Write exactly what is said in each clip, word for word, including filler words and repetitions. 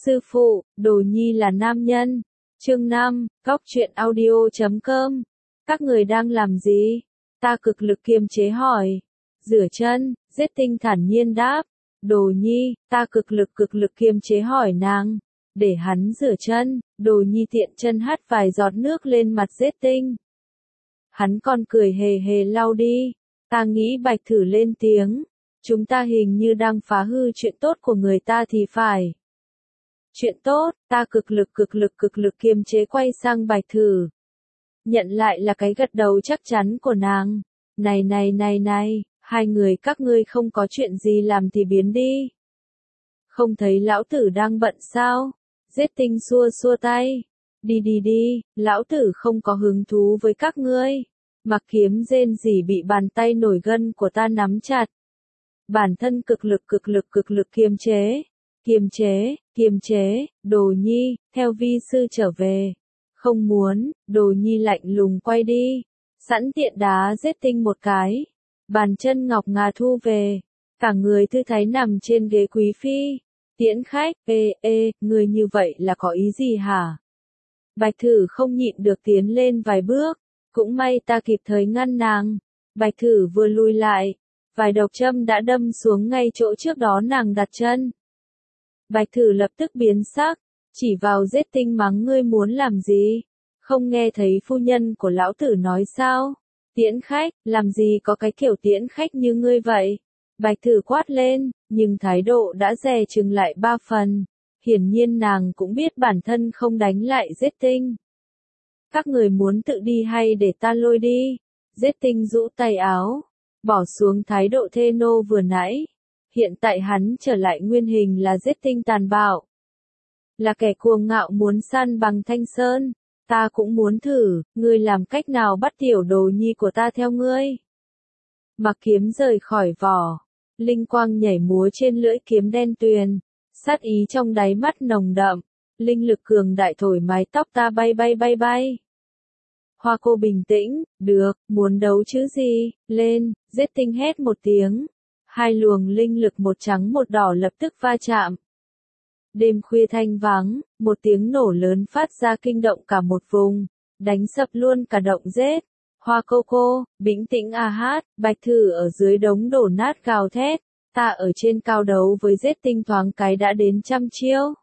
Sư phụ, Đồ Nhi là nam nhân. Chương năm, Góc truyện audio chấm com. Các người đang làm gì? Ta cực lực kiềm chế hỏi. Rửa chân, Giết Tinh thản nhiên đáp. Đồ Nhi, ta cực lực cực lực kiềm chế hỏi nàng. Để hắn rửa chân, Đồ Nhi tiện chân hắt vài giọt nước lên mặt Giết Tinh. Hắn còn cười hề hề lau đi. Ta nghĩ Bạch Thử lên tiếng. Chúng ta hình như đang phá hư chuyện tốt của người ta thì phải. Chuyện tốt, ta cực lực cực lực cực lực kiềm chế quay sang Bạch Thử. Nhận lại là cái gật đầu chắc chắn của nàng. Này này này này, hai người các ngươi không có chuyện gì làm thì biến đi. Không thấy lão tử đang bận sao? Giết Tinh xua xua tay. Đi đi đi, lão tử không có hứng thú với các ngươi. Mặc Kiếm rên rỉ bị bàn tay nổi gân của ta nắm chặt. Bản thân cực lực cực lực cực lực kiềm chế. Kiềm chế, kiềm chế, Đồ Nhi, theo vi sư trở về. Không muốn, Đồ Nhi lạnh lùng quay đi. Sẵn tiện đá Giết Tinh một cái. Bàn chân ngọc ngà thu về. Cả người thư thái nằm trên ghế quý phi. Tiễn khách, ê ê, người như vậy là có ý gì hả? Bạch Thử không nhịn được tiến lên vài bước. Cũng may ta kịp thời ngăn nàng. Bạch Thử vừa lùi lại. Vài độc châm đã đâm xuống ngay chỗ trước đó nàng đặt chân. Bạch Thử lập tức biến sắc, chỉ vào Giết Tinh mắng ngươi muốn làm gì? Không nghe thấy phu nhân của lão tử nói sao? Tiễn khách, làm gì có cái kiểu tiễn khách như ngươi vậy? Bạch Thử quát lên, nhưng thái độ đã dè chừng lại ba phần. Hiển nhiên nàng cũng biết bản thân không đánh lại Giết Tinh. Các người muốn tự đi hay để ta lôi đi? Giết Tinh rũ tay áo, bỏ xuống thái độ thê nô vừa nãy. Hiện tại hắn trở lại nguyên hình là Giết Tinh tàn bạo. Là kẻ cuồng ngạo muốn săn bằng Thanh Sơn. Ta cũng muốn thử, ngươi làm cách nào bắt tiểu Đồ Nhi của ta theo ngươi. Mặc Kiếm rời khỏi vỏ. Linh quang nhảy múa trên lưỡi kiếm đen tuyền. Sát ý trong đáy mắt nồng đậm. Linh lực cường đại thổi mái tóc ta bay bay bay bay. Hoa cô bình tĩnh, được, muốn đấu chứ gì, lên, Giết Tinh hét một tiếng. Hai luồng linh lực một trắng một đỏ lập tức va chạm. Đêm khuya thanh vắng, một tiếng nổ lớn phát ra kinh động cả một vùng, đánh sập luôn cả động Giết. Hoa cô cô, bình tĩnh a hát, Bạch Thử ở dưới đống đổ nát gào thét, ta ở trên cao đấu với Giết Tinh thoáng cái đã đến trăm chiêu.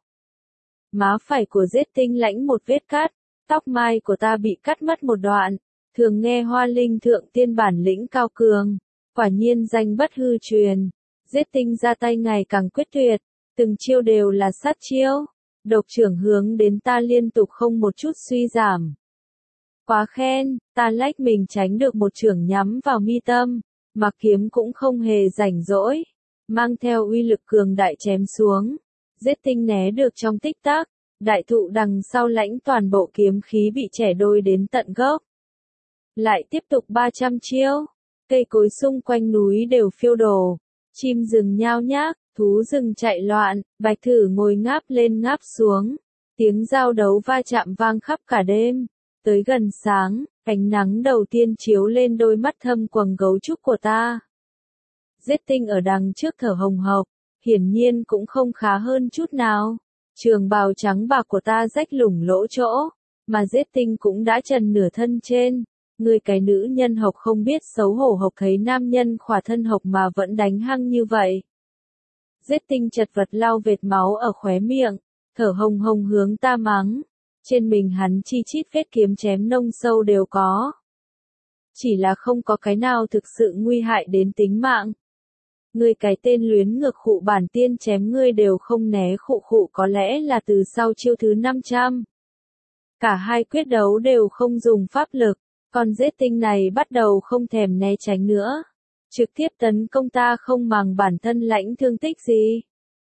Má phải của Giết Tinh lãnh một vết cắt, tóc mai của ta bị cắt mất một đoạn, thường nghe Hoa Linh thượng tiên bản lĩnh cao cường. Quả nhiên danh bất hư truyền. Giết Tinh ra tay ngày càng quyết tuyệt. Từng chiêu đều là sát chiêu. Độc trưởng hướng đến ta liên tục không một chút suy giảm. Quá khen, ta lách mình tránh được một chưởng nhắm vào mi tâm. Mặc Kiếm cũng không hề rảnh rỗi. Mang theo uy lực cường đại chém xuống. Giết Tinh né được trong tích tắc. Đại thụ đằng sau lãnh toàn bộ kiếm khí bị chẻ đôi đến tận gốc. Lại tiếp tục ba trăm chiêu. Cây cối xung quanh núi đều phiêu đổ, chim rừng nhao nhác, thú rừng chạy loạn, Bạch Thử ngồi ngáp lên ngáp xuống, tiếng giao đấu va chạm vang khắp cả đêm. Tới gần sáng, ánh nắng đầu tiên chiếu lên đôi mắt thâm quầng gấu trúc của ta. Giết Tinh ở đằng trước thở hồng hộc, hiển nhiên cũng không khá hơn chút nào. Trường bào trắng bạc của ta rách lủng lỗ chỗ, mà Giết Tinh cũng đã trần nửa thân trên. Ngươi cái nữ nhân hộc không biết xấu hổ hộc thấy nam nhân khỏa thân hộc mà vẫn đánh hăng như vậy. Giết Tinh chật vật lau vệt máu ở khóe miệng, thở hồng hồng hướng ta mắng. Trên mình hắn chi chít vết kiếm chém nông sâu đều có. Chỉ là không có cái nào thực sự nguy hại đến tính mạng. Ngươi cái tên luyến ngược khụ bản tiên chém ngươi đều không né khụ khụ có lẽ là từ sau chiêu thứ năm trăm. Cả hai quyết đấu đều không dùng pháp lực. Còn Giết Tinh này bắt đầu không thèm né tránh nữa. Trực tiếp tấn công ta không màng bản thân lãnh thương tích gì.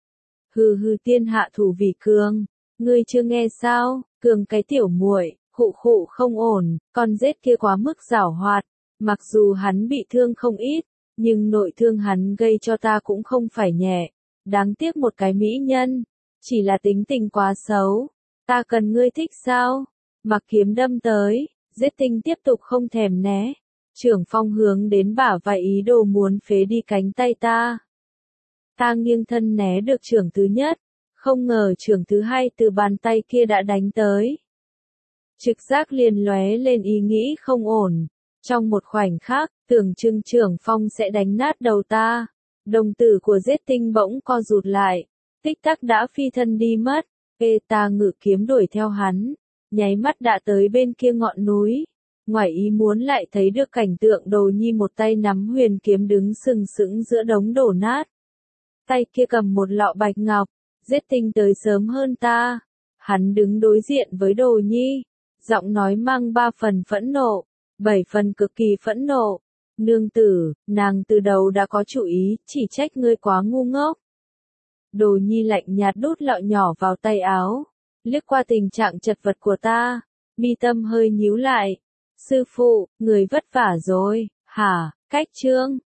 Hừ hừ tiên hạ thủ vì cường. Ngươi chưa nghe sao, cường cái tiểu muội, khụ khụ không ổn, con Giết kia quá mức giảo hoạt. Mặc dù hắn bị thương không ít, nhưng nội thương hắn gây cho ta cũng không phải nhẹ. Đáng tiếc một cái mỹ nhân. Chỉ là tính tình quá xấu. Ta cần ngươi thích sao? Mặc Kiếm đâm tới. Giết Tinh tiếp tục không thèm né. Trưởng phong hướng đến bả vai ý đồ muốn phế đi cánh tay ta. Ta nghiêng thân né được trưởng thứ nhất. Không ngờ trưởng thứ hai từ bàn tay kia đã đánh tới. Trực giác liền lóe lên ý nghĩ không ổn. Trong một khoảnh khắc, tưởng chừng trưởng phong sẽ đánh nát đầu ta. Đồng tử của giết tinh bỗng co rụt lại. Tích tắc đã phi thân đi mất. Ê ta ngự kiếm đuổi theo hắn. Nháy mắt đã tới bên kia ngọn núi. Ngoài ý muốn lại thấy được cảnh tượng Đồ Nhi một tay nắm huyền kiếm đứng sừng sững giữa đống đổ nát. Tay kia cầm một lọ bạch ngọc. Giết tinh tới sớm hơn ta. Hắn đứng đối diện với Đồ Nhi. Giọng nói mang ba phần phẫn nộ. Bảy phần cực kỳ phẫn nộ. Nương tử, nàng từ đầu đã có chủ ý, chỉ trách ngươi quá ngu ngốc. Đồ Nhi lạnh nhạt đút lọ nhỏ vào tay áo. Liếc qua tình trạng chật vật của ta. Mi tâm hơi nhíu lại. Sư phụ, người vất vả rồi, hả, cách chương.